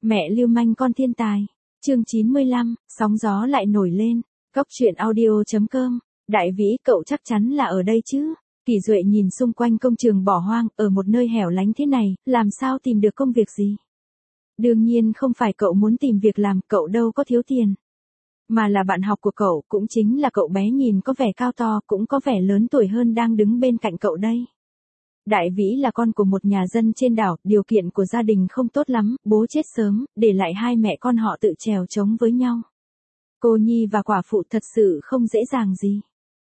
Mẹ lưu manh con thiên tài. Chương 95, sóng gió lại nổi lên. Góc truyện audio.com. Đại Vĩ, cậu chắc chắn là ở đây chứ? Kỳ Duệ nhìn xung quanh công trường bỏ hoang, ở một nơi hẻo lánh thế này, làm sao tìm được công việc gì? Đương nhiên không phải cậu muốn tìm việc làm, cậu đâu có thiếu tiền. Mà là bạn học của cậu, cũng chính là cậu bé nhìn có vẻ cao to, cũng có vẻ lớn tuổi hơn đang đứng bên cạnh cậu đây. Đại Vĩ là con của một nhà dân trên đảo, điều kiện của gia đình không tốt lắm, bố chết sớm, để lại hai mẹ con họ tự chèo chống với nhau. Cô nhi và quả phụ thật sự không dễ dàng gì.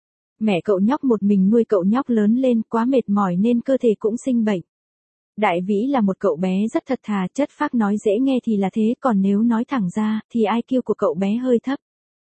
Mẹ cậu nhóc một mình nuôi cậu nhóc lớn lên, quá mệt mỏi nên cơ thể cũng sinh bệnh. Đại Vĩ là một cậu bé rất thật thà, chất phác, nói dễ nghe thì là thế, còn nếu nói thẳng ra, thì IQ của cậu bé hơi thấp.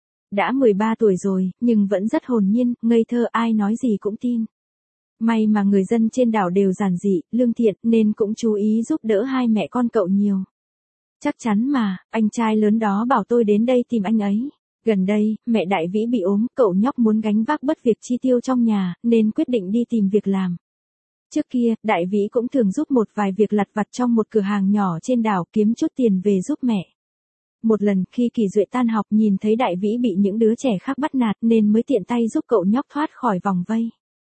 Đã 13 tuổi rồi, nhưng vẫn rất hồn nhiên, ngây thơ, ai nói gì cũng tin. May mà người dân trên đảo đều giản dị, lương thiện, nên cũng chú ý giúp đỡ hai mẹ con cậu nhiều. Chắc chắn mà, anh trai lớn đó bảo tôi đến đây tìm anh ấy. Gần đây, mẹ Đại Vĩ bị ốm, cậu nhóc muốn gánh vác bất việc chi tiêu trong nhà, nên quyết định đi tìm việc làm. Trước kia, Đại Vĩ cũng thường giúp một vài việc lặt vặt trong một cửa hàng nhỏ trên đảo, kiếm chút tiền về giúp mẹ. Một lần, khi Kỳ Duệ tan học nhìn thấy Đại Vĩ bị những đứa trẻ khác bắt nạt nên mới tiện tay giúp cậu nhóc thoát khỏi vòng vây.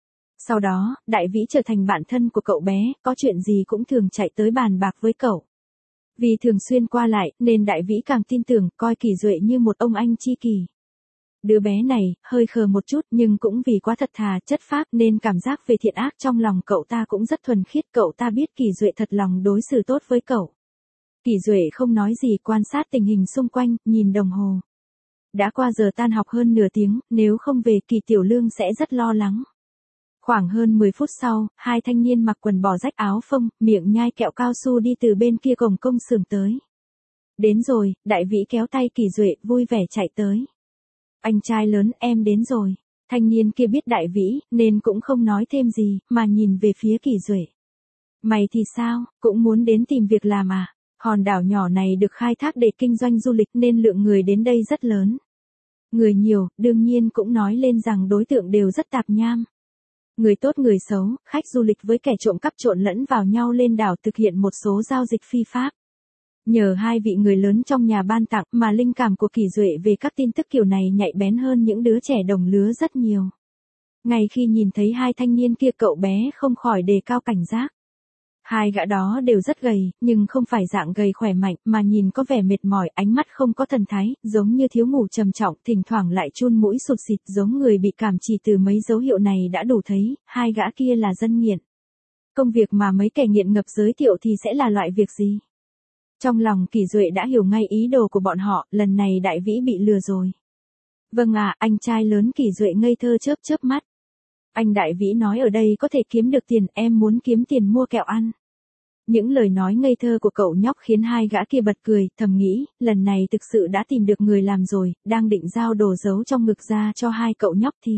Sau đó, Đại Vĩ trở thành bạn thân của cậu bé, có chuyện gì cũng thường chạy tới bàn bạc với cậu. Vì thường xuyên qua lại, nên Đại Vĩ càng tin tưởng, coi Kỳ Duệ như một ông anh tri kỷ. Đứa bé này, hơi khờ một chút nhưng cũng vì quá thật thà, chất phác nên cảm giác về thiện ác trong lòng cậu ta cũng rất thuần khiết. Cậu ta biết Kỳ Duệ thật lòng đối xử tốt với cậu. Kỳ Duệ không nói gì, quan sát tình hình xung quanh, nhìn đồng hồ. Đã qua giờ tan học hơn nửa tiếng, nếu không về Kỳ Tiểu Lương sẽ rất lo lắng. Khoảng hơn 10 phút sau, hai thanh niên mặc quần bò rách áo phông, miệng nhai kẹo cao su đi từ bên kia cổng công xưởng tới. Đến rồi, Đại Vĩ kéo tay Kỳ Duệ, vui vẻ chạy tới. Anh trai lớn, em đến rồi. Thanh niên kia biết Đại Vĩ, nên cũng không nói thêm gì, mà nhìn về phía Kỳ Duệ. Mày thì sao, cũng muốn đến tìm việc làm à? Hòn đảo nhỏ này được khai thác để kinh doanh du lịch nên lượng người đến đây rất lớn. Người nhiều, đương nhiên cũng nói lên rằng đối tượng đều rất tạp nham. Người tốt người xấu, khách du lịch với kẻ trộm cắp trộn lẫn vào nhau lên đảo thực hiện một số giao dịch phi pháp. Nhờ hai vị người lớn trong nhà ban tặng mà linh cảm của Kỳ Duệ về các tin tức kiểu này nhạy bén hơn những đứa trẻ đồng lứa rất nhiều. Ngay khi nhìn thấy hai thanh niên kia, cậu bé không khỏi đề cao cảnh giác. Hai gã đó đều rất gầy, nhưng không phải dạng gầy khỏe mạnh, mà nhìn có vẻ mệt mỏi, ánh mắt không có thần thái, giống như thiếu ngủ trầm trọng, thỉnh thoảng lại chun mũi sụt sịt, giống người bị cảm chỉ. Từ mấy dấu hiệu này đã đủ thấy, hai gã kia là dân nghiện. Công việc mà mấy kẻ nghiện ngập giới thiệu thì sẽ là loại việc gì? Trong lòng Kỳ Duệ đã hiểu ngay ý đồ của bọn họ, lần này Đại Vĩ bị lừa rồi. Vâng ạ, anh trai lớn. Kỳ Duệ ngây thơ chớp chớp mắt. Anh Đại Vĩ nói ở đây có thể kiếm được tiền, em muốn kiếm tiền mua kẹo ăn. Những lời nói ngây thơ của cậu nhóc khiến hai gã kia bật cười, thầm nghĩ, lần này thực sự đã tìm được người làm rồi, đang định giao đồ giấu trong ngực ra cho hai cậu nhóc thì.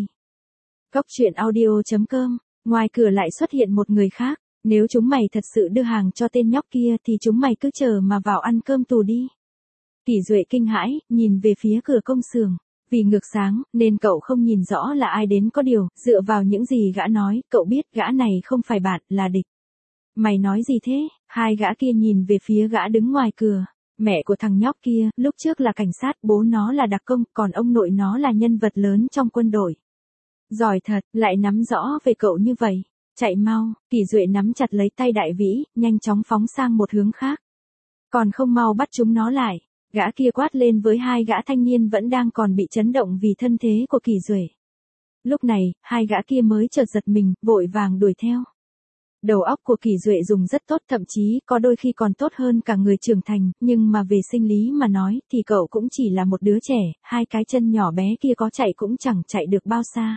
Góc truyện audio.com, ngoài cửa lại xuất hiện một người khác, nếu chúng mày thật sự đưa hàng cho tên nhóc kia thì chúng mày cứ chờ mà vào ăn cơm tù đi. Kỳ Duệ kinh hãi, nhìn về phía cửa công xưởng. Vì ngược sáng, nên cậu không nhìn rõ là ai đến, có điều, dựa vào những gì gã nói, cậu biết gã này không phải bạn, là địch. Mày nói gì thế? Hai gã kia nhìn về phía gã đứng ngoài cửa. Mẹ của thằng nhóc kia, lúc trước là cảnh sát, bố nó là đặc công, còn ông nội nó là nhân vật lớn trong quân đội. Giỏi thật, lại nắm rõ về cậu như vậy. Chạy mau. Kỳ Duệ nắm chặt lấy tay Đại Vĩ, nhanh chóng phóng sang một hướng khác. Còn không mau bắt chúng nó lại. Gã kia quát lên với hai gã thanh niên vẫn đang còn bị chấn động vì thân thế của Kỳ Duệ. Lúc này, hai gã kia mới chợt giật mình, vội vàng đuổi theo. Đầu óc của Kỳ Duệ dùng rất tốt, thậm chí có đôi khi còn tốt hơn cả người trưởng thành, nhưng mà về sinh lý mà nói thì cậu cũng chỉ là một đứa trẻ, hai cái chân nhỏ bé kia có chạy cũng chẳng chạy được bao xa.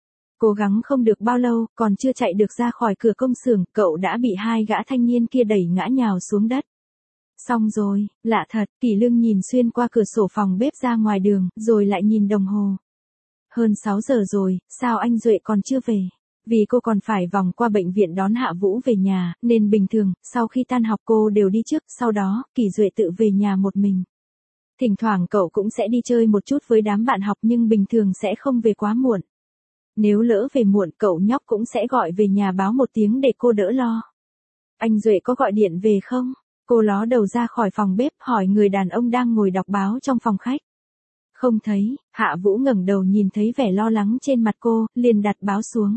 Cố gắng không được bao lâu, còn chưa chạy được ra khỏi cửa công xưởng, cậu đã bị hai gã thanh niên kia đẩy ngã nhào xuống đất. Xong rồi, lạ thật. Kỳ Lương nhìn xuyên qua cửa sổ phòng bếp ra ngoài đường, rồi lại nhìn đồng hồ. Hơn 6 giờ rồi, sao anh Duệ còn chưa về? Vì cô còn phải vòng qua bệnh viện đón Hạ Vũ về nhà, nên bình thường, sau khi tan học cô đều đi trước, sau đó, Kỳ Duệ tự về nhà một mình. Thỉnh thoảng cậu cũng sẽ đi chơi một chút với đám bạn học nhưng bình thường sẽ không về quá muộn. Nếu lỡ về muộn, cậu nhóc cũng sẽ gọi về nhà báo một tiếng để cô đỡ lo. Anh Duệ có gọi điện về không? Cô ló đầu ra khỏi phòng bếp hỏi người đàn ông đang ngồi đọc báo trong phòng khách. Không thấy, Hạ Vũ ngẩng đầu nhìn thấy vẻ lo lắng trên mặt cô, liền đặt báo xuống.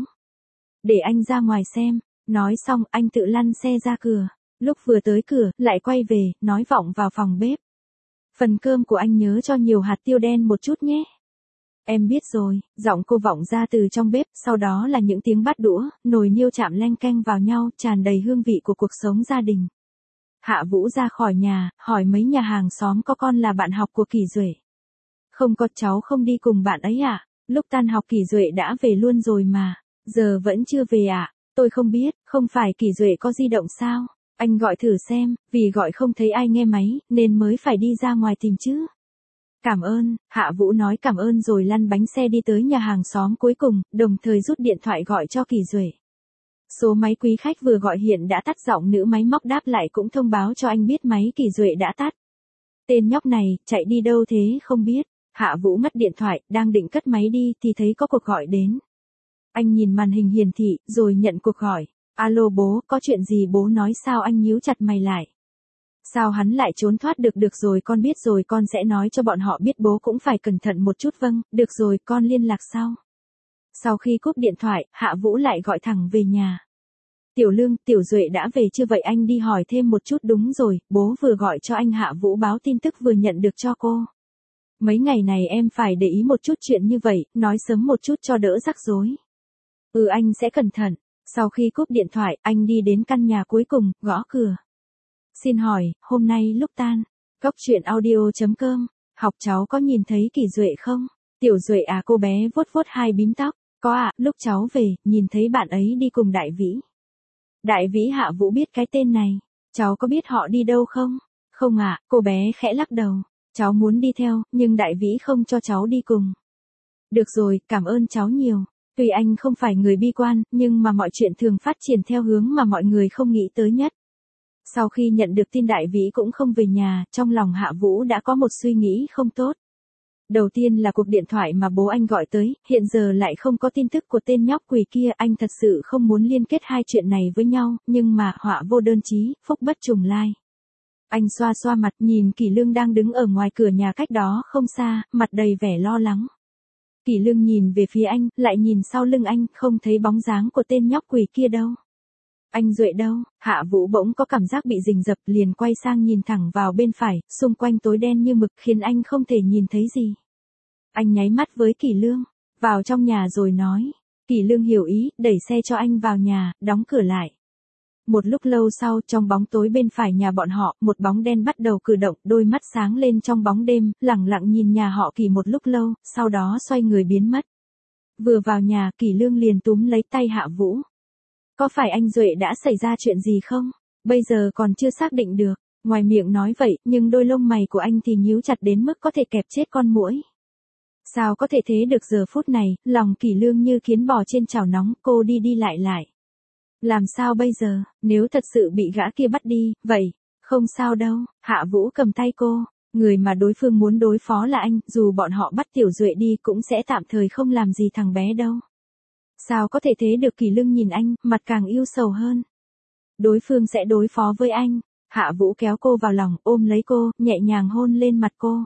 Để anh ra ngoài xem, nói xong anh tự lăn xe ra cửa. Lúc vừa tới cửa, lại quay về, nói vọng vào phòng bếp. Phần cơm của anh nhớ cho nhiều hạt tiêu đen một chút nhé. Em biết rồi, giọng cô vọng ra từ trong bếp, sau đó là những tiếng bát đũa, nồi niêu chạm leng keng vào nhau, tràn đầy hương vị của cuộc sống gia đình. Hạ Vũ ra khỏi nhà, hỏi mấy nhà hàng xóm có con là bạn học của Kỳ Duệ. Không có, cháu không đi cùng bạn ấy à? Lúc tan học Kỳ Duệ đã về luôn rồi mà. Giờ vẫn chưa về à? Tôi không biết, không phải Kỳ Duệ có di động sao? Anh gọi thử xem, vì gọi không thấy ai nghe máy, nên mới phải đi ra ngoài tìm chứ. Cảm ơn, Hạ Vũ nói cảm ơn rồi lăn bánh xe đi tới nhà hàng xóm cuối cùng, đồng thời rút điện thoại gọi cho Kỳ Duệ. Số máy quý khách vừa gọi hiện đã tắt, giọng nữ máy móc đáp lại cũng thông báo cho anh biết máy Kỳ Duệ đã tắt. Tên nhóc này, chạy đi đâu thế không biết. Hạ Vũ ngắt điện thoại, đang định cất máy đi thì thấy có cuộc gọi đến. Anh nhìn màn hình hiển thị, rồi nhận cuộc gọi. Alo bố, có chuyện gì bố nói sao? Anh nhíu chặt mày lại. Sao hắn lại trốn thoát được rồi con biết rồi, con sẽ nói cho bọn họ biết, bố cũng phải cẩn thận một chút. Vâng, được rồi, con liên lạc sau. Sau khi cúp điện thoại, Hạ Vũ lại gọi thẳng về nhà. Tiểu Lương, Tiểu Duệ đã về chưa vậy? Anh đi hỏi thêm một chút. Đúng rồi, bố vừa gọi cho anh. Hạ Vũ báo tin tức vừa nhận được cho cô. Mấy ngày này em phải để ý một chút chuyện như vậy, nói sớm một chút cho đỡ rắc rối. Anh sẽ cẩn thận. Sau khi cúp điện thoại, anh đi đến căn nhà cuối cùng, gõ cửa. Xin hỏi, hôm nay lúc tan, Cốc truyện audio.com, học cháu có nhìn thấy Kỳ Duệ không? Tiểu Duệ à? Cô bé vuốt vuốt hai bím tóc. Có ạ, lúc cháu về, nhìn thấy bạn ấy đi cùng Đại Vĩ. Đại Vĩ? Hạ Vũ biết cái tên này. Cháu có biết họ đi đâu không? Không ạ, cô bé khẽ lắc đầu. Cháu muốn đi theo, nhưng Đại Vĩ không cho cháu đi cùng. Được rồi, cảm ơn cháu nhiều. Tuy anh không phải người bi quan, nhưng mà mọi chuyện thường phát triển theo hướng mà mọi người không nghĩ tới nhất. Sau khi nhận được tin Đại Vĩ cũng không về nhà, trong lòng Hạ Vũ đã có một suy nghĩ không tốt. Đầu tiên là cuộc điện thoại mà bố anh gọi tới, hiện giờ lại không có tin tức của tên nhóc quỷ kia. Anh thật sự không muốn liên kết hai chuyện này với nhau, nhưng mà họa vô đơn chí, phúc bất trùng lai. Anh xoa xoa mặt, nhìn Kỳ Lương đang đứng ở ngoài cửa nhà cách đó không xa, mặt đầy vẻ lo lắng. Kỳ Lương nhìn về phía anh, lại nhìn sau lưng anh, không thấy bóng dáng của tên nhóc quỷ kia đâu. Anh Duệ đâu? Hạ Vũ bỗng có cảm giác bị rình rập, liền quay sang nhìn thẳng vào bên phải, xung quanh tối đen như mực khiến anh không thể nhìn thấy gì. Anh nháy mắt với Kỳ Lương, vào trong nhà rồi nói. Kỳ Lương hiểu ý, đẩy xe cho anh vào nhà, đóng cửa lại. Một lúc lâu sau, trong bóng tối bên phải nhà bọn họ, một bóng đen bắt đầu cử động, đôi mắt sáng lên trong bóng đêm, lẳng lặng nhìn nhà họ Kỳ một lúc lâu, sau đó xoay người biến mất. Vừa vào nhà, Kỳ Lương liền túm lấy tay Hạ Vũ. Có phải anh Duệ đã xảy ra chuyện gì không? Bây giờ còn chưa xác định được. Ngoài miệng nói vậy, nhưng đôi lông mày của anh thì nhíu chặt đến mức có thể kẹp chết con muỗi. Sao có thể thế được? Giờ phút này, lòng Kỳ Lương như kiến bò trên chảo nóng, cô đi đi lại lại. Làm sao bây giờ, nếu thật sự bị gã kia bắt đi, vậy, không sao đâu. Hạ Vũ cầm tay cô, người mà đối phương muốn đối phó là anh, dù bọn họ bắt Tiểu Duệ đi cũng sẽ tạm thời không làm gì thằng bé đâu. Sao có thể thế được? Kỳ Lương nhìn anh, mặt càng yêu sầu hơn. Đối phương sẽ đối phó với anh. Hạ Vũ kéo cô vào lòng, ôm lấy cô, nhẹ nhàng hôn lên mặt cô.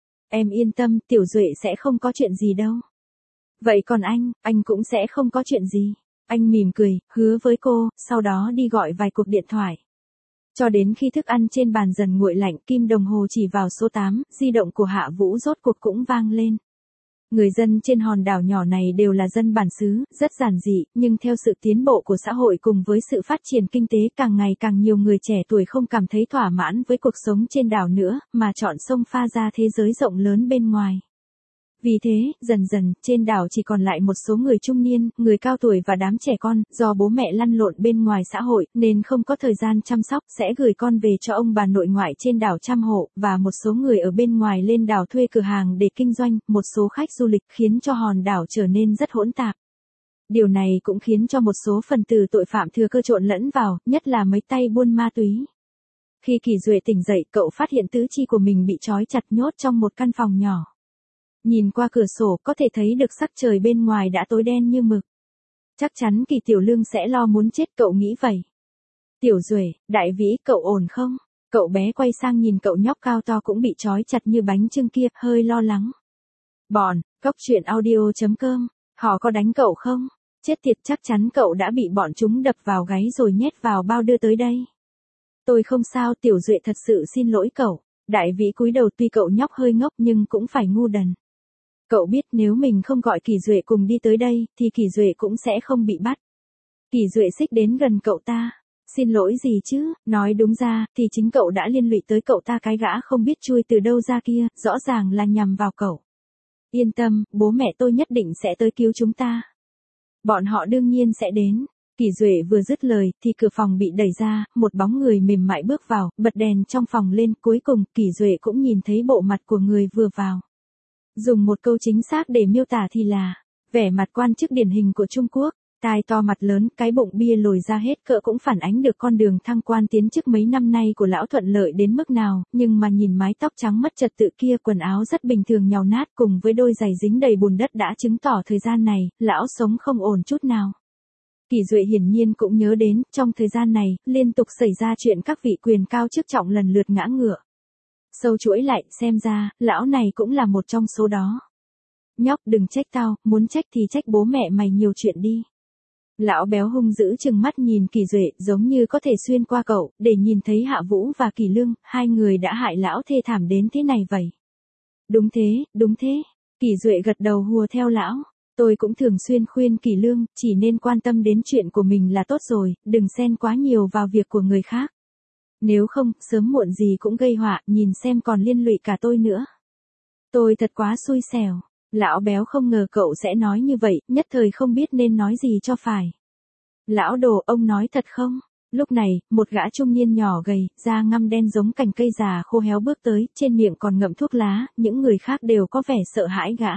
Em yên tâm, Tiểu Duệ sẽ không có chuyện gì đâu. Vậy còn anh cũng sẽ không có chuyện gì. Anh mỉm cười, hứa với cô, sau đó đi gọi vài cuộc điện thoại. Cho đến khi thức ăn trên bàn dần nguội lạnh, kim đồng hồ chỉ vào số 8, di động của Hạ Vũ rốt cuộc cũng vang lên. Người dân trên hòn đảo nhỏ này đều là dân bản xứ, rất giản dị, nhưng theo sự tiến bộ của xã hội cùng với sự phát triển kinh tế, càng ngày càng nhiều người trẻ tuổi không cảm thấy thỏa mãn với cuộc sống trên đảo nữa, mà chọn xông pha ra thế giới rộng lớn bên ngoài. Vì thế, dần dần, trên đảo chỉ còn lại một số người trung niên, người cao tuổi và đám trẻ con, do bố mẹ lăn lộn bên ngoài xã hội, nên không có thời gian chăm sóc, sẽ gửi con về cho ông bà nội ngoại trên đảo chăm hộ, và một số người ở bên ngoài lên đảo thuê cửa hàng để kinh doanh, một số khách du lịch, khiến cho hòn đảo trở nên rất hỗn tạp. Điều này cũng khiến cho một số phần tử tội phạm thừa cơ trộn lẫn vào, nhất là mấy tay buôn ma túy. Khi Kỳ Duệ tỉnh dậy, cậu phát hiện tứ chi của mình bị trói chặt nhốt trong một căn phòng nhỏ. Nhìn qua cửa sổ có thể thấy được sắc trời bên ngoài đã tối đen như mực. Chắc chắn Kỳ Tiểu Lương sẽ lo muốn chết, cậu nghĩ vậy. Tiểu Duệ, Đại Vĩ, cậu ổn không? Cậu bé quay sang nhìn cậu nhóc cao to cũng bị trói chặt như bánh chưng kia, hơi lo lắng. Cóc truyện audio.com, họ có đánh cậu không? Chết tiệt, chắc chắn cậu đã bị bọn chúng đập vào gáy rồi nhét vào bao đưa tới đây. Tôi không sao, Tiểu Duệ thật sự xin lỗi cậu. Đại vĩ cúi đầu, tuy cậu nhóc hơi ngốc nhưng cũng phải ngu đần. Cậu biết nếu mình không gọi Kỳ Duệ cùng đi tới đây, thì Kỳ Duệ cũng sẽ không bị bắt. Kỳ Duệ xích đến gần cậu ta. Xin lỗi gì chứ, nói đúng ra, thì chính cậu đã liên lụy tới cậu ta, cái gã không biết chui từ đâu ra kia, rõ ràng là nhằm vào cậu. Yên tâm, bố mẹ tôi nhất định sẽ tới cứu chúng ta. Bọn họ đương nhiên sẽ đến. Kỳ Duệ vừa dứt lời, thì cửa phòng bị đẩy ra, một bóng người mềm mại bước vào, bật đèn trong phòng lên, cuối cùng, Kỳ Duệ cũng nhìn thấy bộ mặt của người vừa vào. Dùng một câu chính xác để miêu tả thì là, vẻ mặt quan chức điển hình của Trung Quốc, tai to mặt lớn, cái bụng bia lồi ra hết cỡ cũng phản ánh được con đường thăng quan tiến chức mấy năm nay của lão thuận lợi đến mức nào, nhưng mà nhìn mái tóc trắng mất trật tự kia, quần áo rất bình thường nhàu nát cùng với đôi giày dính đầy bùn đất đã chứng tỏ thời gian này, lão sống không ổn chút nào. Kỳ Duệ hiển nhiên cũng nhớ đến, trong thời gian này, liên tục xảy ra chuyện các vị quyền cao chức trọng lần lượt ngã ngựa. Sâu chuỗi lại, xem ra, lão này cũng là một trong số đó. Nhóc, đừng trách tao, muốn trách thì trách bố mẹ mày nhiều chuyện đi. Lão béo hung dữ trừng mắt nhìn Kỳ Duệ, giống như có thể xuyên qua cậu, để nhìn thấy Hạ Vũ và Kỳ Lương, hai người đã hại lão thê thảm đến thế này vậy. Đúng thế. Kỳ Duệ gật đầu hùa theo lão. Tôi cũng thường xuyên khuyên Kỳ Lương, chỉ nên quan tâm đến chuyện của mình là tốt rồi, đừng xen quá nhiều vào việc của người khác. Nếu không, sớm muộn gì cũng gây họa, nhìn xem còn liên lụy cả tôi nữa. Tôi thật quá xui xẻo. Lão béo không ngờ cậu sẽ nói như vậy, nhất thời không biết nên nói gì cho phải. Lão đồ, ông nói thật không? Lúc này, một gã trung niên nhỏ gầy, da ngăm đen giống cành cây già khô héo bước tới, trên miệng còn ngậm thuốc lá, những người khác đều có vẻ sợ hãi gã.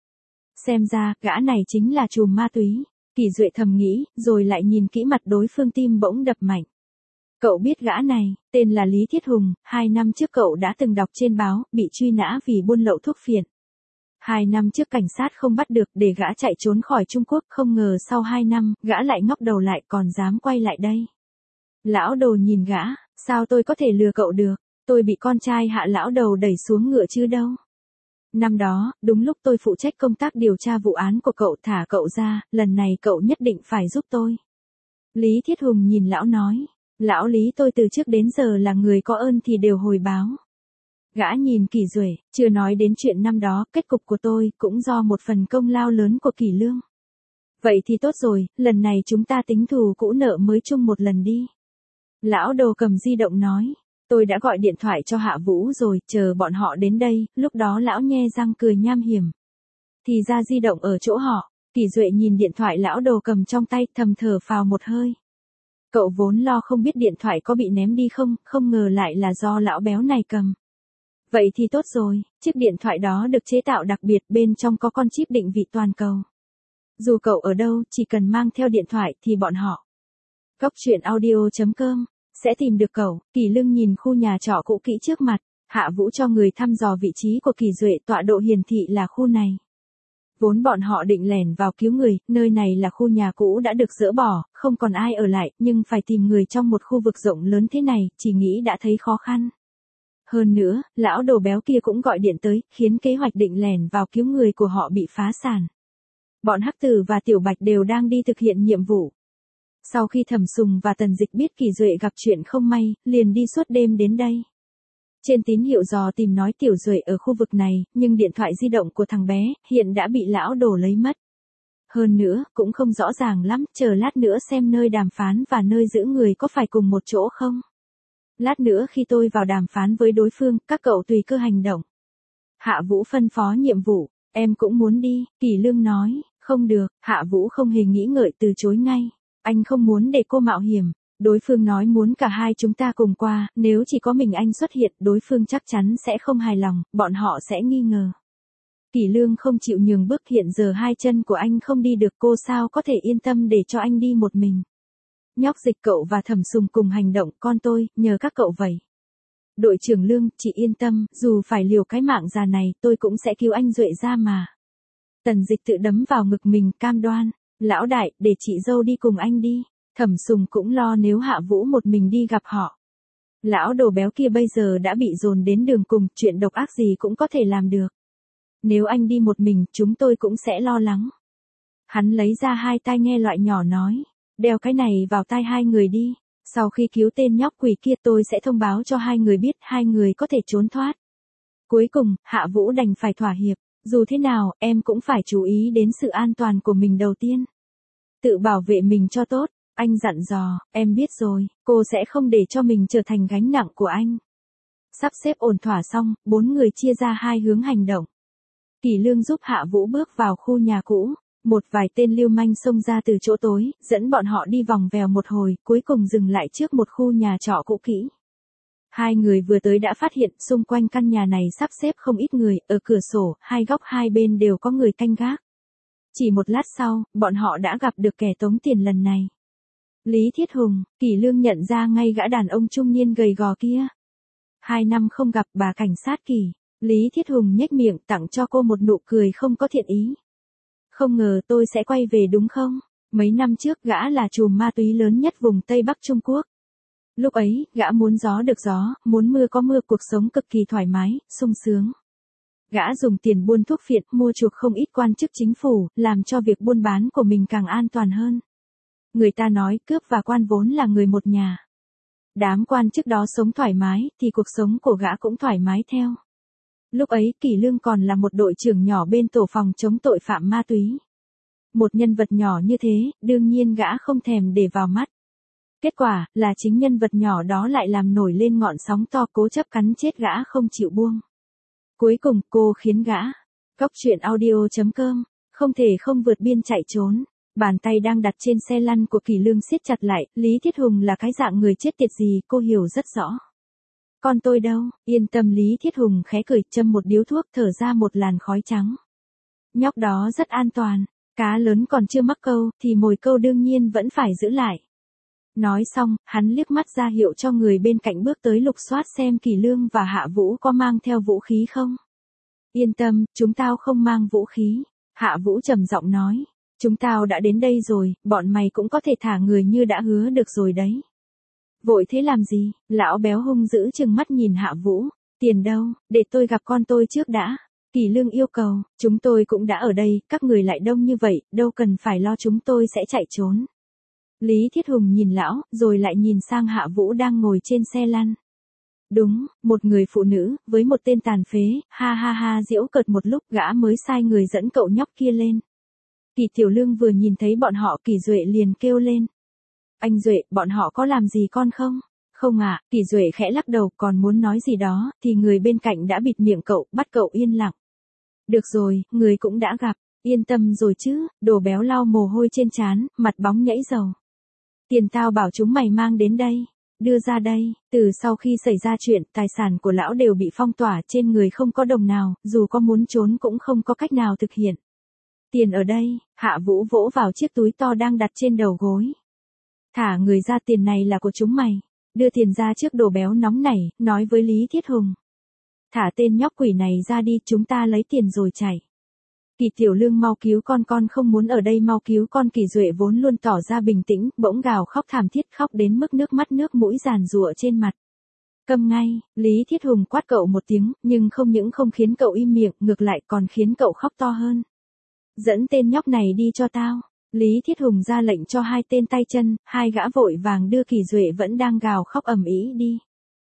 Xem ra, gã này chính là trùm ma túy. Kỳ Duệ thầm nghĩ, rồi lại nhìn kỹ mặt đối phương, tim bỗng đập mạnh. Cậu biết gã này, tên là Lý Thiết Hùng, 2 năm trước cậu đã từng đọc trên báo, bị truy nã vì buôn lậu thuốc phiện. 2 năm trước cảnh sát không bắt được, để gã chạy trốn khỏi Trung Quốc, không ngờ sau 2 năm, gã lại ngóc đầu lại, còn dám quay lại đây. Lão đồ nhìn gã, sao tôi có thể lừa cậu được, tôi bị con trai Hạ lão đầu đẩy xuống ngựa chứ đâu. Năm đó, đúng lúc tôi phụ trách công tác điều tra vụ án của cậu, thả cậu ra, lần này cậu nhất định phải giúp tôi. Lý Thiết Hùng nhìn lão nói, lão Lý, tôi từ trước đến giờ là người có ơn thì đều hồi báo. Gã nhìn Kỳ Duệ, chưa nói đến chuyện năm đó, kết cục của tôi cũng do một phần công lao lớn của Kỳ Lương. Vậy thì tốt rồi, lần này chúng ta tính thù cũ nợ mới chung một lần đi. Lão đồ cầm di động nói, tôi đã gọi điện thoại cho Hạ Vũ rồi, chờ bọn họ đến đây, lúc đó lão nhe răng cười nham hiểm. Thì ra di động ở chỗ họ. Kỳ Duệ nhìn điện thoại lão đồ cầm trong tay, thầm thở phào một hơi. Cậu vốn lo không biết điện thoại có bị ném đi không ngờ lại là do lão béo này cầm. Vậy thì tốt rồi, chiếc điện thoại đó được chế tạo đặc biệt, bên trong có con chip định vị toàn cầu. Dù cậu ở đâu, chỉ cần mang theo điện thoại thì bọn họ. Cóc truyện audio.com sẽ tìm được cậu. Kỳ Lương nhìn khu nhà trọ cũ kỹ trước mặt, Hạ Vũ cho người thăm dò vị trí của Kỳ Duệ, tọa độ hiển thị là khu này. Vốn bọn họ định lẻn vào cứu người, nơi này là khu nhà cũ đã được dỡ bỏ, không còn ai ở lại, nhưng phải tìm người trong một khu vực rộng lớn thế này, chỉ nghĩ đã thấy khó khăn. Hơn nữa, lão đồ béo kia cũng gọi điện tới, khiến kế hoạch định lẻn vào cứu người của họ bị phá sản. Bọn Hắc Tử và Tiểu Bạch đều đang đi thực hiện nhiệm vụ. Sau khi Thẩm Sùng và Tần Dịch biết Kỳ Duệ gặp chuyện không may, liền đi suốt đêm đến đây. Trên tín hiệu dò tìm nói Tiểu Duệ ở khu vực này, nhưng điện thoại di động của thằng bé hiện đã bị lão đồ lấy mất. Hơn nữa, cũng không rõ ràng lắm, chờ lát nữa xem nơi đàm phán và nơi giữ người có phải cùng một chỗ không. Lát nữa khi tôi vào đàm phán với đối phương, các cậu tùy cơ hành động. Hạ Vũ phân phó nhiệm vụ, em cũng muốn đi, Kỳ Lương nói, không được, Hạ Vũ không hề nghĩ ngợi từ chối ngay. Anh không muốn để cô mạo hiểm. Đối phương nói muốn cả hai chúng ta cùng qua, nếu chỉ có mình anh xuất hiện, đối phương chắc chắn sẽ không hài lòng, bọn họ sẽ nghi ngờ. Kỳ Lương không chịu nhường bước, hiện giờ hai chân của anh không đi được, cô sao có thể yên tâm để cho anh đi một mình. Nhóc Dịch, cậu và Thẩm Sùng cùng hành động, con tôi, nhờ các cậu vậy. Đội trưởng Lương, chị yên tâm, dù phải liều cái mạng già này, tôi cũng sẽ cứu anh Duệ ra mà. Tần Dịch tự đấm vào ngực mình, cam đoan, lão đại, để chị dâu đi cùng anh đi. Thẩm Sùng cũng lo nếu Hạ Vũ một mình đi gặp họ. Lão đồ béo kia bây giờ đã bị dồn đến đường cùng, chuyện độc ác gì cũng có thể làm được. Nếu anh đi một mình, chúng tôi cũng sẽ lo lắng. Hắn lấy ra 2 tai nghe loại nhỏ nói, đeo cái này vào tai 2 người đi. Sau khi cứu tên nhóc quỷ kia tôi sẽ thông báo cho 2 người biết 2 người có thể trốn thoát. Cuối cùng, Hạ Vũ đành phải thỏa hiệp. Dù thế nào, em cũng phải chú ý đến sự an toàn của mình đầu tiên. Tự bảo vệ mình cho tốt, anh dặn dò, em biết rồi, cô sẽ không để cho mình trở thành gánh nặng của anh. Sắp xếp ổn thỏa xong, 4 người chia ra 2 hướng hành động. Kỷ Lương giúp Hạ Vũ bước vào khu nhà cũ, một vài tên lưu manh xông ra từ chỗ tối, dẫn bọn họ đi vòng vèo một hồi, cuối cùng dừng lại trước một khu nhà trọ cũ kỹ. 2 người vừa tới đã phát hiện xung quanh căn nhà này sắp xếp không ít người, ở cửa sổ, 2 góc 2 bên đều có người canh gác. Chỉ một lát sau, bọn họ đã gặp được kẻ tống tiền lần này. Lý Thiết Hùng, Kỷ Lương nhận ra ngay gã đàn ông trung niên gầy gò kia. 2 năm không gặp bà cảnh sát Kỷ, Lý Thiết Hùng nhếch miệng tặng cho cô một nụ cười không có thiện ý. Không ngờ tôi sẽ quay về đúng không? Mấy năm trước gã là trùm ma túy lớn nhất vùng Tây Bắc Trung Quốc. Lúc ấy, gã muốn gió được gió, muốn mưa có mưa, cuộc sống cực kỳ thoải mái, sung sướng. Gã dùng tiền buôn thuốc phiện, mua chuộc không ít quan chức chính phủ, làm cho việc buôn bán của mình càng an toàn hơn. Người ta nói cướp và quan vốn là người một nhà. Đám quan chức đó sống thoải mái, thì cuộc sống của gã cũng thoải mái theo. Lúc ấy Kỷ Lương còn là một đội trưởng nhỏ bên tổ phòng chống tội phạm ma túy. Một nhân vật nhỏ như thế, đương nhiên gã không thèm để vào mắt. Kết quả, là chính nhân vật nhỏ đó lại làm nổi lên ngọn sóng to, cố chấp cắn chết gã không chịu buông. Cuối cùng, cô khiến gã. Cóc truyện audio.com, không thể không vượt biên chạy trốn. Bàn tay đang đặt trên xe lăn của Kỷ Lương siết chặt lại, Lý Thiết Hùng là cái dạng người chết tiệt gì, cô hiểu rất rõ. Con tôi đâu, yên tâm, Lý Thiết Hùng khẽ cười, châm một điếu thuốc, thở ra một làn khói trắng. Nhóc đó rất an toàn, cá lớn còn chưa mắc câu, thì mồi câu đương nhiên vẫn phải giữ lại. Nói xong, hắn liếc mắt ra hiệu cho người bên cạnh bước tới lục soát xem Kỷ Lương và Hạ Vũ có mang theo vũ khí không. Yên tâm, chúng tao không mang vũ khí, Hạ Vũ trầm giọng nói. Chúng tao đã đến đây rồi, bọn mày cũng có thể thả người như đã hứa được rồi đấy. Vội thế làm gì? Lão béo hung dữ trừng mắt nhìn Hạ Vũ. Tiền đâu, để tôi gặp con tôi trước đã. Kỷ Lương yêu cầu, chúng tôi cũng đã ở đây, các người lại đông như vậy, đâu cần phải lo chúng tôi sẽ chạy trốn. Lý Thiết Hùng nhìn lão, rồi lại nhìn sang Hạ Vũ đang ngồi trên xe lăn. Đúng, một người phụ nữ, với một tên tàn phế, ha ha ha giễu cợt một lúc, gã mới sai người dẫn cậu nhóc kia lên. Kỷ Tiểu Lương vừa nhìn thấy bọn họ, Kỷ Duệ liền kêu lên. Anh Duệ, bọn họ có làm gì con không? Không ạ, Kỷ Duệ khẽ lắc đầu, còn muốn nói gì đó, thì người bên cạnh đã bịt miệng cậu, bắt cậu yên lặng. Được rồi, người cũng đã gặp, yên tâm rồi chứ, đồ béo lau mồ hôi trên trán, mặt bóng nhảy dầu. Tiền tao bảo chúng mày mang đến đây, đưa ra đây, từ sau khi xảy ra chuyện, tài sản của lão đều bị phong tỏa, trên người không có đồng nào, dù có muốn trốn cũng không có cách nào thực hiện. Tiền ở đây, Hạ Vũ vỗ vào chiếc túi to đang đặt trên đầu gối. Thả người ra, tiền này là của chúng mày. Đưa tiền ra trước, đồ béo nóng nảy, nói với Lý Thiết Hùng. Thả tên nhóc quỷ này ra đi, chúng ta lấy tiền rồi chạy. Kỷ Tiểu Lương, mau cứu con không muốn ở đây, mau cứu con. Kỷ Duệ vốn luôn tỏ ra bình tĩnh, bỗng gào khóc thảm thiết, khóc đến mức nước mắt nước mũi giàn giụa trên mặt. Câm ngay, Lý Thiết Hùng quát cậu một tiếng, nhưng không những không khiến cậu im miệng, ngược lại còn khiến cậu khóc to hơn. Dẫn tên nhóc này đi cho tao. Lý Thiết Hùng ra lệnh cho 2 tên tay chân, 2 gã vội vàng đưa Kỷ Duệ vẫn đang gào khóc ầm ĩ đi.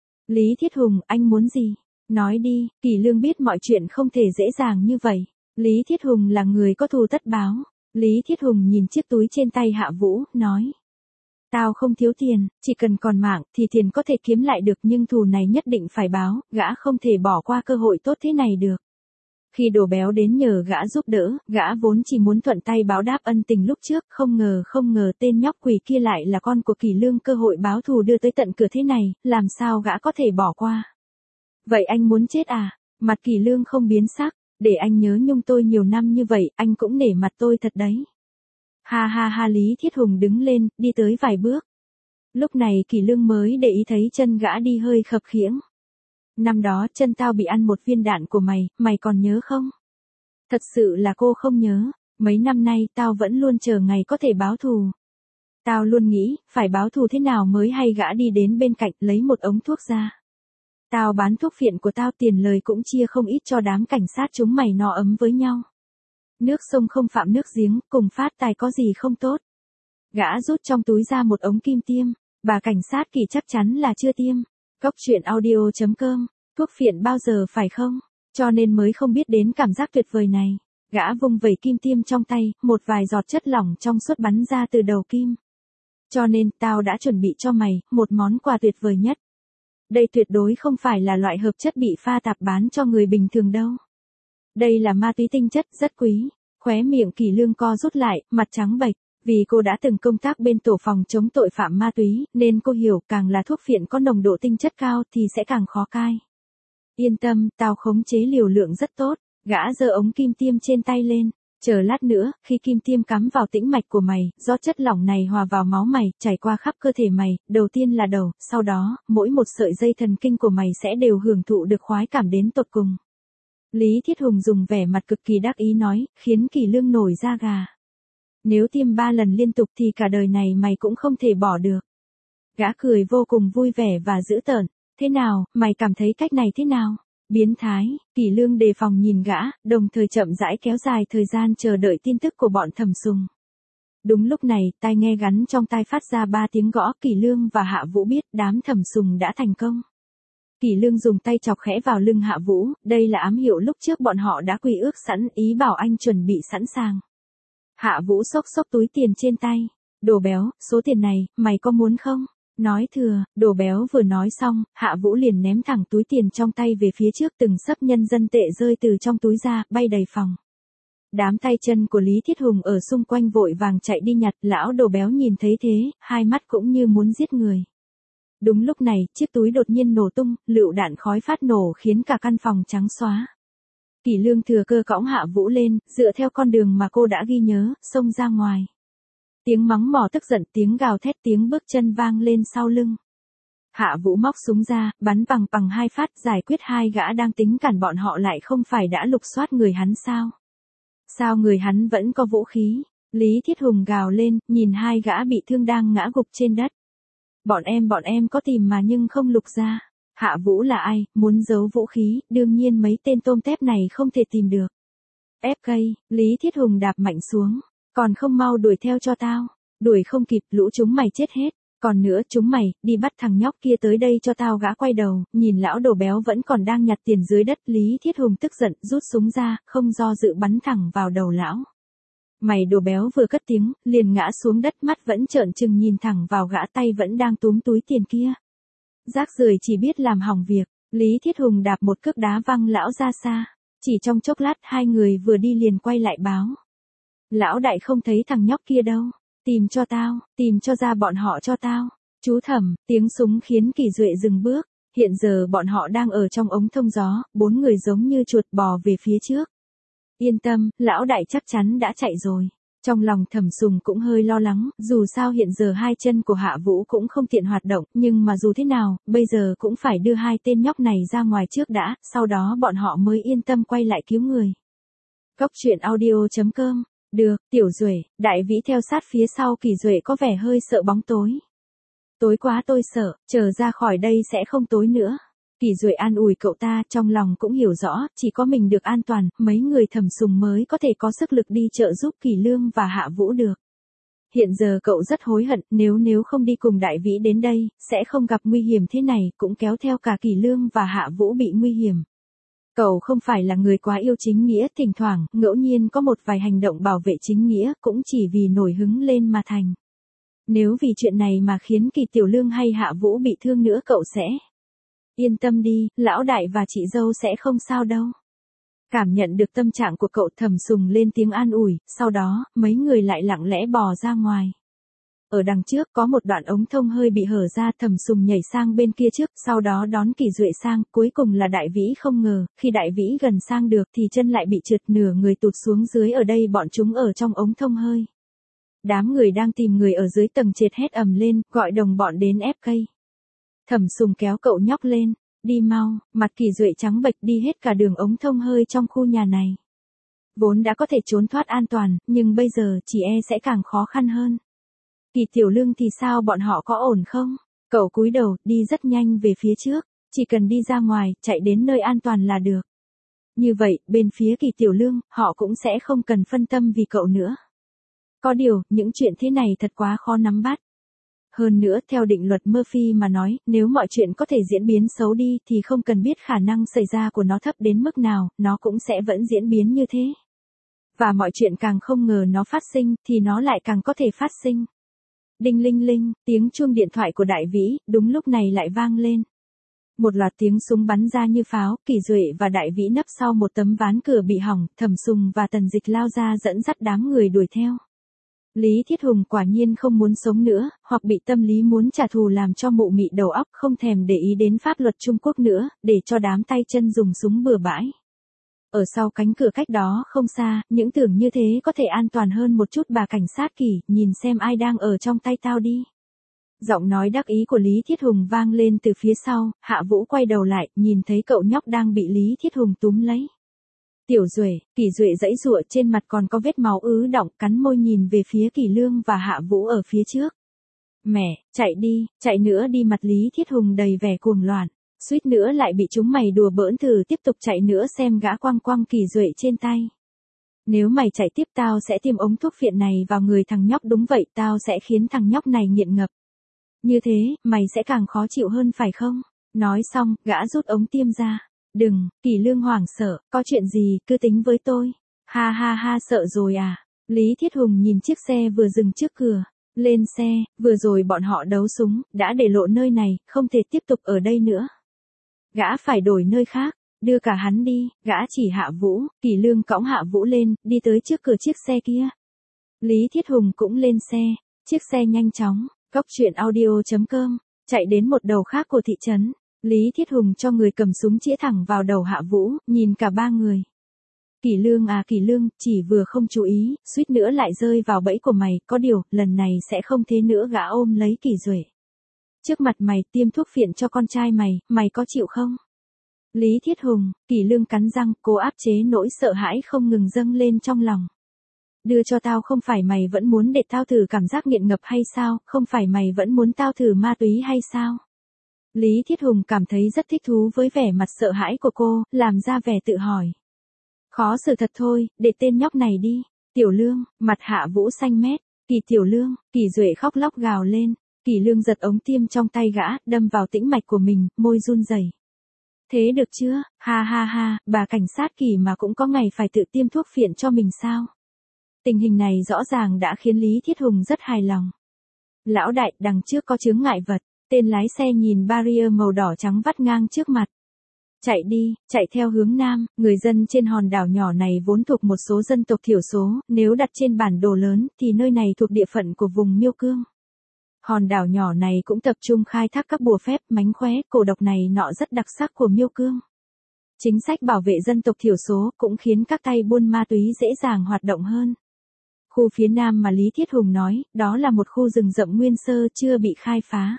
Lý Thiết Hùng, anh muốn gì? Nói đi. Kỷ Lương biết mọi chuyện không thể dễ dàng như vậy. Lý Thiết Hùng là người có thù tất báo. Lý Thiết Hùng nhìn chiếc túi trên tay Hạ Vũ, nói. Tao không thiếu tiền, chỉ cần còn mạng thì tiền có thể kiếm lại được, nhưng thù này nhất định phải báo, gã không thể bỏ qua cơ hội tốt thế này được. Khi đồ béo đến nhờ gã giúp đỡ, gã vốn chỉ muốn thuận tay báo đáp ân tình lúc trước, không ngờ tên nhóc quỷ kia lại là con của Kỷ Lương, cơ hội báo thù đưa tới tận cửa thế này, làm sao gã có thể bỏ qua. Vậy anh muốn chết à? Mặt Kỷ Lương không biến sắc, để anh nhớ nhung tôi nhiều năm như vậy, anh cũng nể mặt tôi thật đấy. Ha ha ha, Lý Thiết Hùng đứng lên, đi tới vài bước. Lúc này Kỷ Lương mới để ý thấy chân gã đi hơi khập khiễng. Năm đó chân tao bị ăn một viên đạn của mày, mày còn nhớ không? Thật sự là cô không nhớ, mấy năm nay tao vẫn luôn chờ ngày có thể báo thù. Tao luôn nghĩ, phải báo thù thế nào mới hay. Gã đi đến bên cạnh lấy một ống thuốc ra. Tao bán thuốc phiện của tao, tiền lời cũng chia không ít cho đám cảnh sát chúng mày, nó ấm với nhau. Nước sông không phạm nước giếng, cùng phát tài có gì không tốt. Gã rút trong túi ra một ống kim tiêm. Bà cảnh sát Kỳ chắc chắn là chưa tiêm. Cốc truyện audio.com. Thuốc phiện bao giờ phải không? Cho nên mới không biết đến cảm giác tuyệt vời này. Gã vung vẩy kim tiêm trong tay, một vài giọt chất lỏng trong suốt bắn ra từ đầu kim. Cho nên, tao đã chuẩn bị cho mày, một món quà tuyệt vời nhất. Đây tuyệt đối không phải là loại hợp chất bị pha tạp bán cho người bình thường đâu. Đây là ma túy tinh chất rất quý. Khóe miệng Kỳ Lương co rút lại, mặt trắng bệch. Vì cô đã từng công tác bên tổ phòng chống tội phạm ma túy, nên cô hiểu càng là thuốc phiện có nồng độ tinh chất cao thì sẽ càng khó cai. Yên tâm, tao khống chế liều lượng rất tốt. Gã giơ ống kim tiêm trên tay lên. Chờ lát nữa, khi kim tiêm cắm vào tĩnh mạch của mày, do chất lỏng này hòa vào máu mày, chảy qua khắp cơ thể mày, đầu tiên là đầu, sau đó, mỗi một sợi dây thần kinh của mày sẽ đều hưởng thụ được khoái cảm đến tột cùng. Lý Thiết Hùng dùng vẻ mặt cực kỳ đắc ý nói, khiến Kỳ Lương nổi da gà. Nếu tiêm 3 lần liên tục thì cả đời này mày cũng không thể bỏ được. Gã cười vô cùng vui vẻ và dữ tợn. Thế nào, mày cảm thấy cách này thế nào? Biến thái. Kỳ Lương đề phòng nhìn gã, đồng thời chậm rãi kéo dài thời gian chờ đợi tin tức của bọn Thẩm Sùng. Đúng lúc này, tai nghe gắn trong tai phát ra 3 tiếng gõ. Kỳ Lương và Hạ Vũ biết đám Thẩm Sùng đã thành công. Kỳ Lương dùng tay chọc khẽ vào lưng Hạ Vũ, đây là ám hiệu lúc trước bọn họ đã quy ước sẵn, ý bảo anh chuẩn bị sẵn sàng. Hạ Vũ xốc xốc túi tiền trên tay. Đồ béo, số tiền này, mày có muốn không? Nói thừa, đồ béo vừa nói xong, Hạ Vũ liền ném thẳng túi tiền trong tay về phía trước, từng sấp nhân dân tệ rơi từ trong túi ra, bay đầy phòng. Đám tay chân của Lý Thiết Hùng ở xung quanh vội vàng chạy đi nhặt, lão đồ béo nhìn thấy thế, hai mắt cũng như muốn giết người. Đúng lúc này, chiếc túi đột nhiên nổ tung, lựu đạn khói phát nổ khiến cả căn phòng trắng xóa. Kỳ Lương thừa cơ cõng Hạ Vũ lên, dựa theo con đường mà cô đã ghi nhớ, xông ra ngoài. Tiếng mắng mỏ tức giận, tiếng gào thét, tiếng bước chân vang lên sau lưng. Hạ Vũ móc súng ra, bắn bằng 2 phát, giải quyết 2 gã đang tính cản bọn họ lại, không phải đã lục soát người hắn sao? Sao người hắn vẫn có vũ khí? Lý Thiết Hùng gào lên, nhìn 2 gã bị thương đang ngã gục trên đất. Bọn em có tìm mà nhưng không lục ra. Hạ Vũ là ai, muốn giấu vũ khí, đương nhiên mấy tên tôm tép này không thể tìm được. FK, Lý Thiết Hùng đạp mạnh xuống. Còn không mau đuổi theo cho tao. Đuổi không kịp, lũ chúng mày chết hết. Còn nữa, chúng mày, đi bắt thằng nhóc kia tới đây cho tao. Gã quay đầu, nhìn lão đồ béo vẫn còn đang nhặt tiền dưới đất. Lý Thiết Hùng tức giận, rút súng ra, không do dự bắn thẳng vào đầu lão. Mày đồ béo vừa cất tiếng, liền ngã xuống đất, mắt vẫn trợn trừng nhìn thẳng vào gã, tay vẫn đang túm túi tiền kia. Rác rưởi chỉ biết làm hỏng việc. Lý Thiết Hùng đạp một cước đá văng lão ra xa. Chỉ trong chốc lát, 2 người vừa đi liền quay lại báo. Lão đại không thấy thằng nhóc kia đâu. Tìm cho tao, tìm cho ra bọn họ cho tao. Chú Thẩm, tiếng súng khiến Kỳ Duệ dừng bước. Hiện giờ bọn họ đang ở trong ống thông gió, 4 người giống như chuột bò về phía trước. Yên tâm, lão đại chắc chắn đã chạy rồi. Trong lòng Thẩm Sùng cũng hơi lo lắng, dù sao hiện giờ 2 chân của Hạ Vũ cũng không tiện hoạt động, nhưng mà dù thế nào, bây giờ cũng phải đưa 2 tên nhóc này ra ngoài trước đã, sau đó bọn họ mới yên tâm quay lại cứu người. Cốc truyện audio.com. Được, Tiểu Duệ, Đại Vĩ theo sát phía sau. Kỳ Duệ có vẻ hơi sợ bóng tối. Tối quá tôi sợ, chờ ra khỏi đây sẽ không tối nữa. Kỳ Duệ an ủi cậu ta, trong lòng cũng hiểu rõ, chỉ có mình được an toàn, mấy người Thẩm Sùng mới có thể có sức lực đi trợ giúp Kỳ Lương và Hạ Vũ được. Hiện giờ cậu rất hối hận, nếu không đi cùng Đại Vĩ đến đây, sẽ không gặp nguy hiểm thế này, cũng kéo theo cả Kỳ Lương và Hạ Vũ bị nguy hiểm. Cậu không phải là người quá yêu chính nghĩa, thỉnh thoảng, ngẫu nhiên có một vài hành động bảo vệ chính nghĩa, cũng chỉ vì nổi hứng lên mà thành. Nếu vì chuyện này mà khiến Kỳ Tiểu Lương hay Hạ Vũ bị thương nữa, cậu sẽ... Yên tâm đi, lão đại và chị dâu sẽ không sao đâu. Cảm nhận được tâm trạng của cậu, Thẩm Sùng lên tiếng an ủi, sau đó, mấy người lại lặng lẽ bò ra ngoài. Ở đằng trước có một đoạn ống thông hơi bị hở ra, Thẩm Sùng nhảy sang bên kia trước, sau đó đón Kỳ Duệ sang, cuối cùng là Đại Vĩ. Không ngờ, khi Đại Vĩ gần sang được thì chân lại bị trượt, nửa người tụt xuống dưới. Ở đây bọn chúng ở trong ống thông hơi. Đám người đang tìm người ở dưới tầng trệt hét ầm lên, gọi đồng bọn đến FK. Thẩm Sùng kéo cậu nhóc lên, đi mau, mặt Kỳ Duệ trắng bệch, đi hết cả đường ống thông hơi trong khu nhà này. Vốn đã có thể trốn thoát an toàn, nhưng bây giờ chỉ e sẽ càng khó khăn hơn. Kỳ Tiểu Lương thì sao, bọn họ có ổn không? Cậu cúi đầu, đi rất nhanh về phía trước, chỉ cần đi ra ngoài, chạy đến nơi an toàn là được. Như vậy, bên phía Kỳ Tiểu Lương, họ cũng sẽ không cần phân tâm vì cậu nữa. Có điều, những chuyện thế này thật quá khó nắm bắt. Hơn nữa, theo định luật Murphy mà nói, nếu mọi chuyện có thể diễn biến xấu đi thì không cần biết khả năng xảy ra của nó thấp đến mức nào, nó cũng sẽ vẫn diễn biến như thế. Và mọi chuyện càng không ngờ nó phát sinh, thì nó lại càng có thể phát sinh. Đinh linh linh, tiếng chuông điện thoại của Đại Vĩ, đúng lúc này lại vang lên. Một loạt tiếng súng bắn ra như pháo, Kỳ Duệ và Đại Vĩ nấp sau một tấm ván cửa bị hỏng, Thẩm Sùng và Tần Dịch lao ra dẫn dắt đám người đuổi theo. Lý Thiết Hùng quả nhiên không muốn sống nữa, hoặc bị tâm lý muốn trả thù làm cho mụ mị đầu óc không thèm để ý đến pháp luật Trung Quốc nữa, để cho đám tay chân dùng súng bừa bãi. Ở sau cánh cửa cách đó không xa, những tưởng như thế có thể an toàn hơn một chút. Bà cảnh sát Kỳ, nhìn xem ai đang ở trong tay tao đi. Giọng nói đắc ý của Lý Thiết Hùng vang lên từ phía sau, Hạ Vũ quay đầu lại, nhìn thấy cậu nhóc đang bị Lý Thiết Hùng túm lấy. Tiểu Duệ, Kỳ Duệ giãy giụa, trên mặt còn có vết máu ứ đọng, cắn môi nhìn về phía Kỳ Lương và Hạ Vũ ở phía trước. Mẹ, chạy đi, chạy nữa đi. Mặt Lý Thiết Hùng đầy vẻ cuồng loạn, suýt nữa lại bị chúng mày đùa bỡn. Thử tiếp tục chạy nữa xem. Gã quăng quăng Kỳ Duệ trên tay. Nếu mày chạy tiếp tao sẽ tiêm ống thuốc phiện này vào người thằng nhóc. Đúng vậy, tao sẽ khiến thằng nhóc này nghiện ngập. Như thế, mày sẽ càng khó chịu hơn phải không? Nói xong, gã rút ống tiêm ra. Đừng, Kỳ Lương hoảng sợ, có chuyện gì, cứ tính với tôi. Ha ha ha, sợ rồi à? Lý Thiết Hùng nhìn chiếc xe vừa dừng trước cửa. Lên xe, vừa rồi bọn họ đấu súng, đã để lộ nơi này, không thể tiếp tục ở đây nữa. Gã phải đổi nơi khác, đưa cả hắn đi. Gã chỉ Hạ Vũ, Kỳ Lương cõng Hạ Vũ lên, đi tới trước cửa chiếc xe kia. Lý Thiết Hùng cũng lên xe, chiếc xe nhanh chóng. Cốc truyện audio.com, chạy đến một đầu khác của thị trấn. Lý Thiết Hùng cho người cầm súng chĩa thẳng vào đầu Hạ Vũ, nhìn cả ba người. Kỳ Lương à Kỳ Lương, chỉ vừa không chú ý, suýt nữa lại rơi vào bẫy của mày, có điều, lần này sẽ không thế nữa. Gã ôm lấy Kỳ Duệ. Trước mặt mày, tiêm thuốc phiện cho con trai mày, mày có chịu không? Lý Thiết Hùng, Kỳ Lương cắn răng, cố áp chế nỗi sợ hãi không ngừng dâng lên trong lòng. Đưa cho tao, không phải mày vẫn muốn để tao thử cảm giác nghiện ngập hay sao, không phải mày vẫn muốn tao thử ma túy hay sao? Lý Thiết Hùng cảm thấy rất thích thú với vẻ mặt sợ hãi của cô, làm ra vẻ tự hỏi. Khó xử thật thôi, để tên nhóc này đi. Tiểu Lương, mặt Hạ Vũ xanh mét. Kỳ Tiểu Lương, Kỳ Duệ khóc lóc gào lên. Kỳ Lương giật ống tiêm trong tay gã, đâm vào tĩnh mạch của mình, môi run rẩy. Thế được chưa? Ha ha ha, bà cảnh sát Kỳ mà cũng có ngày phải tự tiêm thuốc phiện cho mình sao? Tình hình này rõ ràng đã khiến Lý Thiết Hùng rất hài lòng. Lão đại, đằng trước có chướng ngại vật. Tên lái xe nhìn barrier màu đỏ trắng vắt ngang trước mặt. Chạy đi, chạy theo hướng nam. Người dân trên hòn đảo nhỏ này vốn thuộc một số dân tộc thiểu số, nếu đặt trên bản đồ lớn thì nơi này thuộc địa phận của vùng Miêu Cương. Hòn đảo nhỏ này cũng tập trung khai thác các bùa phép, mánh khóe, cổ độc này nọ rất đặc sắc của Miêu Cương. Chính sách bảo vệ dân tộc thiểu số cũng khiến các tay buôn ma túy dễ dàng hoạt động hơn. Khu phía nam mà Lý Thiết Hùng nói, đó là một khu rừng rậm nguyên sơ chưa bị khai phá.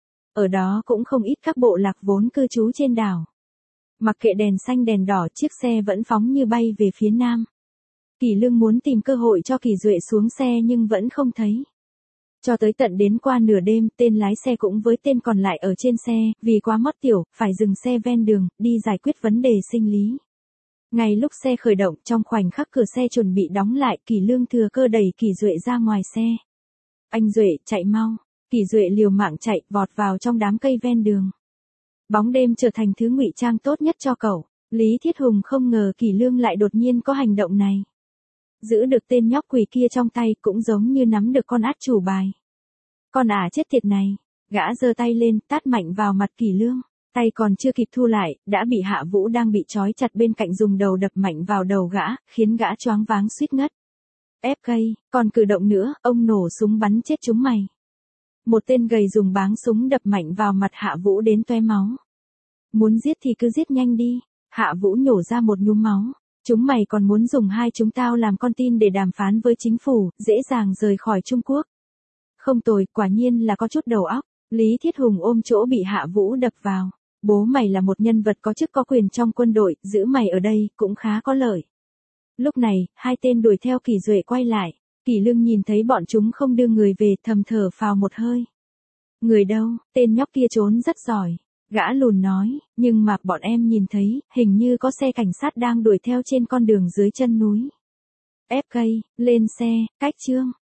Ở đó cũng không ít các bộ lạc vốn cư trú trên đảo. Mặc kệ đèn xanh đèn đỏ, chiếc xe vẫn phóng như bay về phía nam. Kỳ Lương muốn tìm cơ hội cho Kỳ Duệ xuống xe nhưng vẫn không thấy. Cho tới tận đến qua nửa đêm, tên lái xe cũng với tên còn lại ở trên xe, vì quá mót tiểu, phải dừng xe ven đường, đi giải quyết vấn đề sinh lý. Ngay lúc xe khởi động, trong khoảnh khắc cửa xe chuẩn bị đóng lại, Kỳ Lương thừa cơ đẩy Kỳ Duệ ra ngoài xe. Anh Duệ, chạy mau. Kỳ Duệ liều mạng chạy, vọt vào trong đám cây ven đường. Bóng đêm trở thành thứ ngụy trang tốt nhất cho cậu. Lý Thiết Hùng không ngờ Kỳ Lương lại đột nhiên có hành động này. Giữ được tên nhóc quỷ kia trong tay cũng giống như nắm được con át chủ bài. Con ả chết tiệt này. Gã giơ tay lên, tát mạnh vào mặt Kỳ Lương. Tay còn chưa kịp thu lại, đã bị Hạ Vũ đang bị trói chặt bên cạnh dùng đầu đập mạnh vào đầu gã, khiến gã choáng váng suýt ngất. Ép cây, còn cử động nữa, ông nổ súng bắn chết chúng mày. Một tên gầy dùng báng súng đập mạnh vào mặt Hạ Vũ đến toe máu. Muốn giết thì cứ giết nhanh đi. Hạ Vũ nhổ ra một nhúm máu. Chúng mày còn muốn dùng hai chúng tao làm con tin để đàm phán với chính phủ, dễ dàng rời khỏi Trung Quốc. Không tồi, quả nhiên là có chút đầu óc. Lý Thiết Hùng ôm chỗ bị Hạ Vũ đập vào. Bố mày là một nhân vật có chức có quyền trong quân đội, giữ mày ở đây cũng khá có lợi. Lúc này, hai tên đuổi theo Kỳ Duệ quay lại. Kỷ Lương nhìn thấy bọn chúng không đưa người về, thầm thở phào một hơi. Người đâu, tên nhóc kia trốn rất giỏi. Gã lùn nói, nhưng mà bọn em nhìn thấy, hình như có xe cảnh sát đang đuổi theo trên con đường dưới chân núi. FK, lên xe, cách Trương.